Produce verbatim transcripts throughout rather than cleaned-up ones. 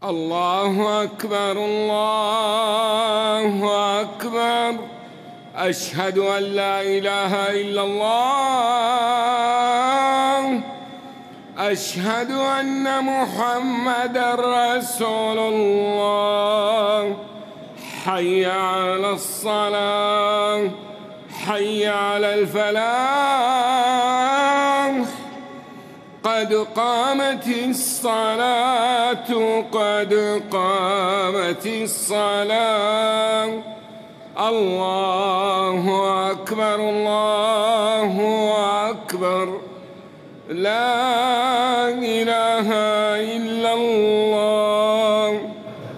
الله أكبر الله أكبر. أشهد أن لا إله إلا الله. أشهد أن محمدًا رسول الله. حي على الصلاة، حي على الفلاح، قد قامت الصلاة، قد قامت الصلاة. الله أكبر الله أكبر. لا إله إلا الله.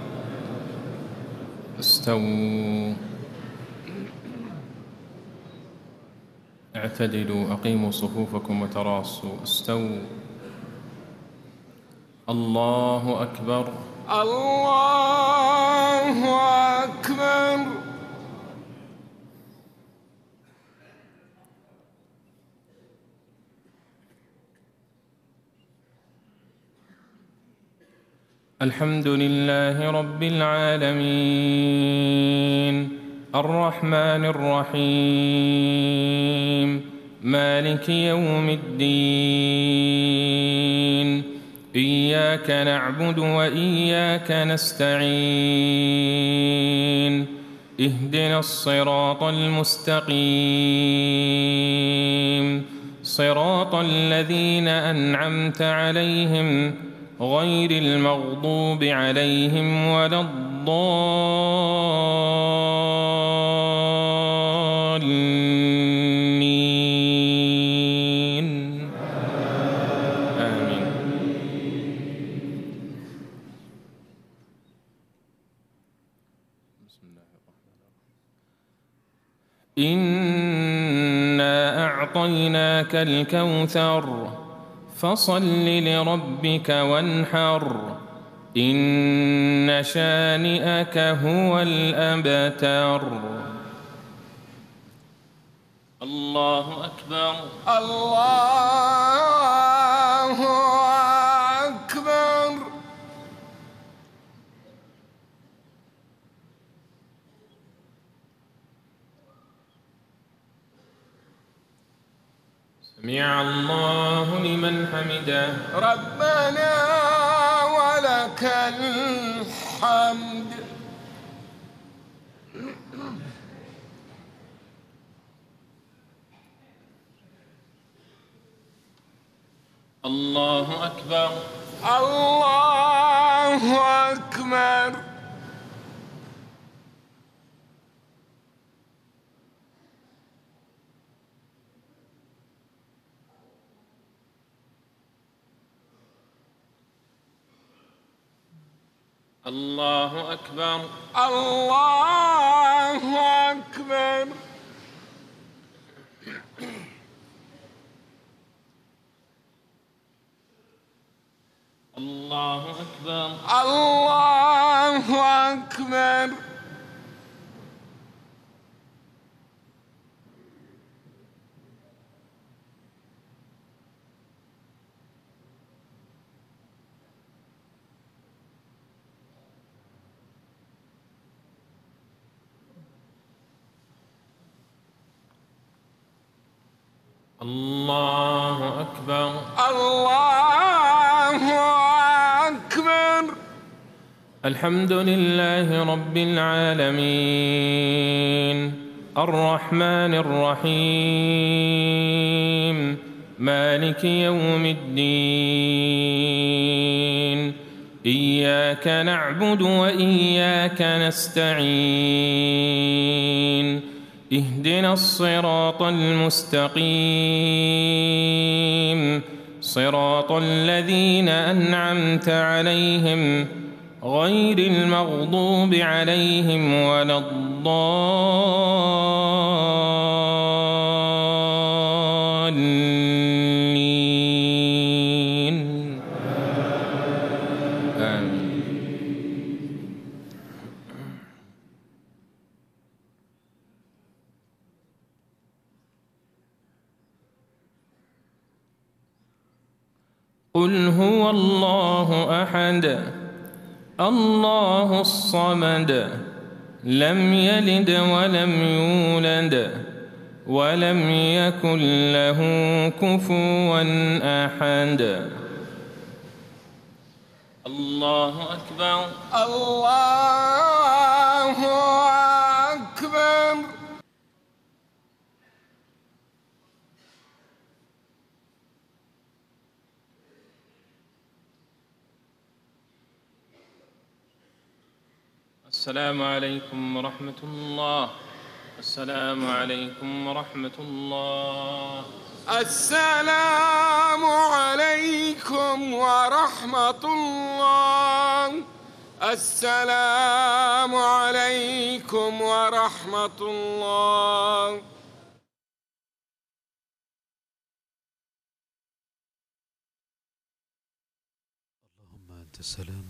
استووا، اعتدلوا، أقيموا صفوفكم وتراصوا. استووا. الله أكبر الله أكبر. الحمد لله رب العالمين، الرحمن الرحيم، مالك يوم الدين. إياك نعبد وإياك نستعين. اهدنا الصراط المستقيم، صراط الذين أنعمت عليهم غير المغضوب عليهم ولا الضالين. آمين. بسم الله الرحمن الرحيم. إنا أعطيناك الكوثر فصل لربك وانحر، إن شانئك هو الأبتر. الله أكبر الله أكبر. سمع الله لمن حمده. ربنا ولك الحمد. الله أكبر الله أكبر. الله أكبر الله أكبر. الله أكبر الله أكبر. الله أكبر الله أكبر. الحمد لله رب العالمين، الرحمن الرحيم، مالك يوم الدين. إياك نعبد وإياك نستعين. اهدنا الصراط المستقيم، صراط الذين أنعمت عليهم غير المغضوب عليهم ولا الضالين. آمين. قل هو الله أحد الله الصمد لم يلد ولم يولد ولم يكن له كفوا أحد. الله أكبر. الله أكبر. السلام عليكم ورحمة الله. السلام عليكم ورحمة الله. السلام عليكم ورحمة الله. السلام عليكم ورحمة الله. اللهم أنت السلام